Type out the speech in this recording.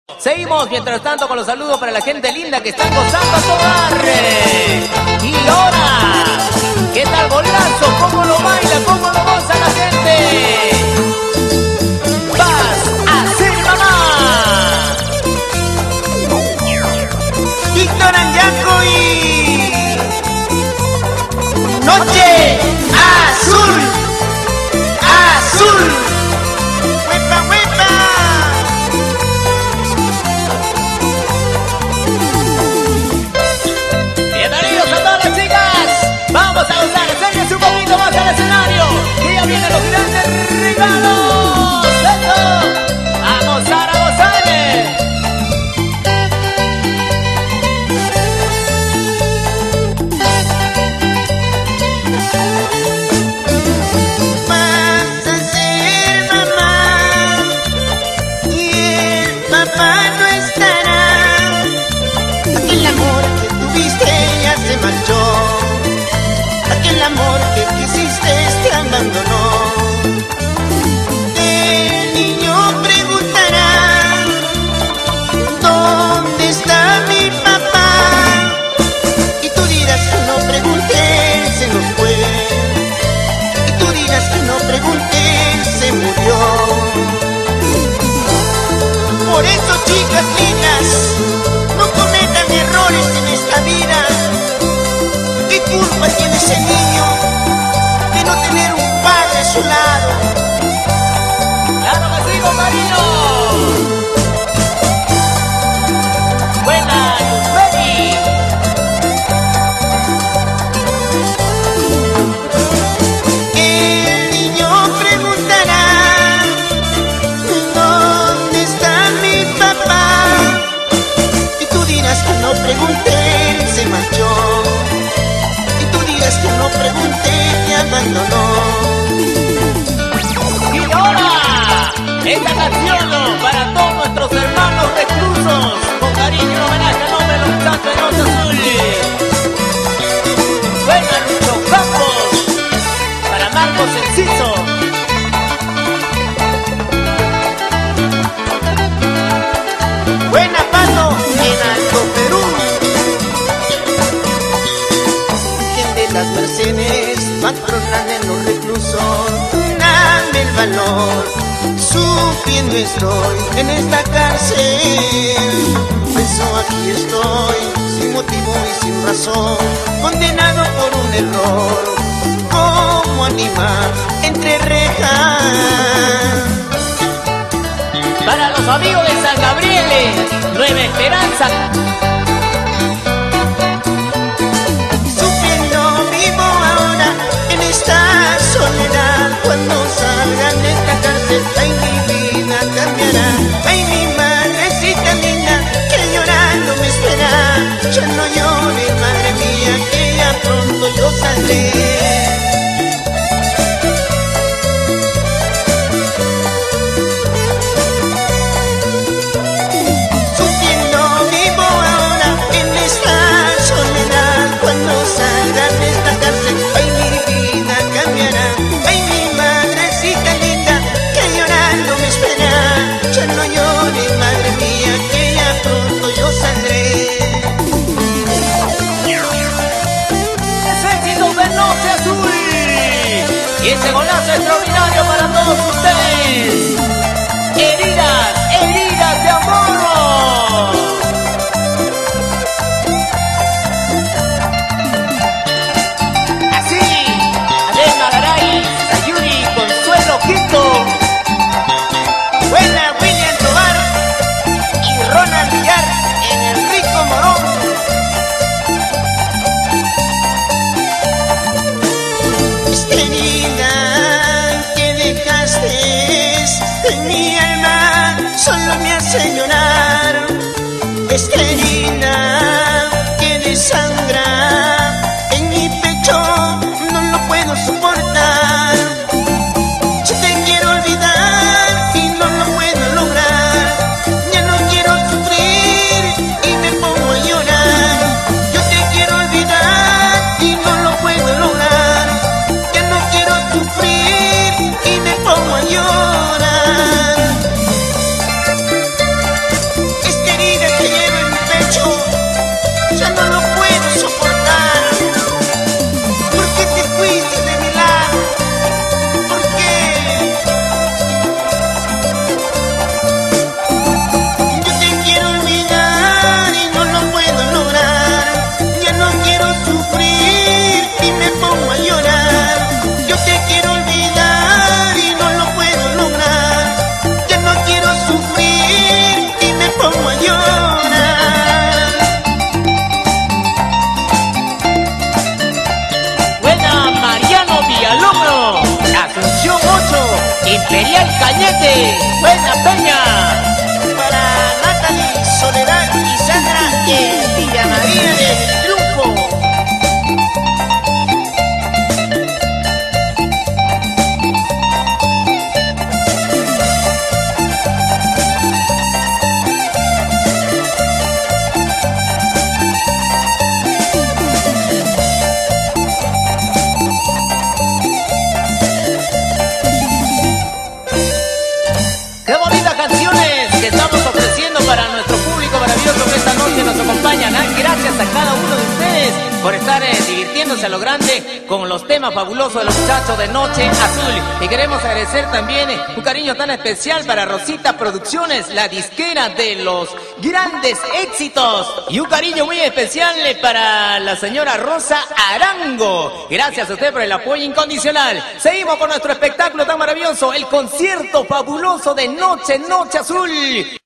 Seguimos mientras tanto con los saludos para la gente linda que están gozando a toda red. Y ahora, ¿qué tal golazo? ¿Cómo lo baila? ¿Cómo lo goza la gente? Vas a ser mamá. Víctor Anyaco y Noche Azul. Azul. ¡Huepa, huepa! Bienvenidos a todas las chicas. Vamos a gozar, acérquense un poquito más al escenario. Que ya vienen los grandes regalos. ¡Eso! ¡A gozar, a gozar! Vas a ser mamá y el papá no estará. Aquel amor que tuviste ya se marchó. Aquel amor que quisiste te abandonó. El niño preguntará: ¿dónde está mi papá? Y tú dirás que no pregunté, se nos fue. Y tú dirás que no pregunté, se murió. Por eso, chicas lindas, no cometan errores en esta vida. ¿Qué culpa tiene ese niño de no tener un padre a su lado? ¡Claro que sí, compadrito! ¡Buena, Yusbeli! El niño preguntará: ¿dónde está mi papá? Y tú dirás que no pregunté, él se marchó. Y tú dirás que no pregunté, te abandonó. Y ahora, esta canción para todos nuestros hermanos reclusos, con cariño y homenaje a nombre de los muchachos de Noche Azul. Buena, Lucho Campos, para Marcos Enciso. Buena Pato en Alto Perú. Virgen de las Mercedes, patrona de los reclusos, dame el valor. Sufriendo estoy en esta cárcel. Por eso aquí estoy, sin motivo y sin razón, condenado por un error, como animal entre rejas. Para los amigos de San Gabriel, Nueva Esperanza. Sufriendo vivo ahora en esta soledad. Cuando salga de esta cárcel, ay, mi vida cambiará. Ay, mi madrecita linda, que llorando me espera. Ya no llores, madre mía, que ya pronto yo saldré. Sufriendo vivo ahora en esta soledad. Cuando salga de esta cárcel, ay, mi vida cambiará. Ay, mi madrecita linda, que llorando me espera. Ya no llores, madre mía, que ya pronto yo saldré. ¡Es éxito de Noche Azul! Y ese golazo extraordinario para todos ustedes. Heridas, heridas de amor. Así, Adema Garay, Sayuri, Consuelo Quinto. Buena William Tobar y Ronald Villar en el Rico Morón. Querida, que dejaste Cañete, Buena Peña. Para Natalie, Soledad y Sandra en Villa María del Triunfo. Qué bonitas canciones que estamos ofreciendo para nuestro público maravilloso que esta noche nos acompañan. Gracias a cada uno de ustedes por estar divirtiéndose a lo grande con los temas fabulosos de los muchachos de Noche Azul. Y queremos agradecer también un cariño tan especial para Rosita Producciones, la disquera de los grandes éxitos. Y un cariño muy especial para la señora Rosa Arango. Gracias a usted por el apoyo incondicional. Seguimos con nuestro espectáculo tan maravilloso, el concierto fabuloso de Noche Azul.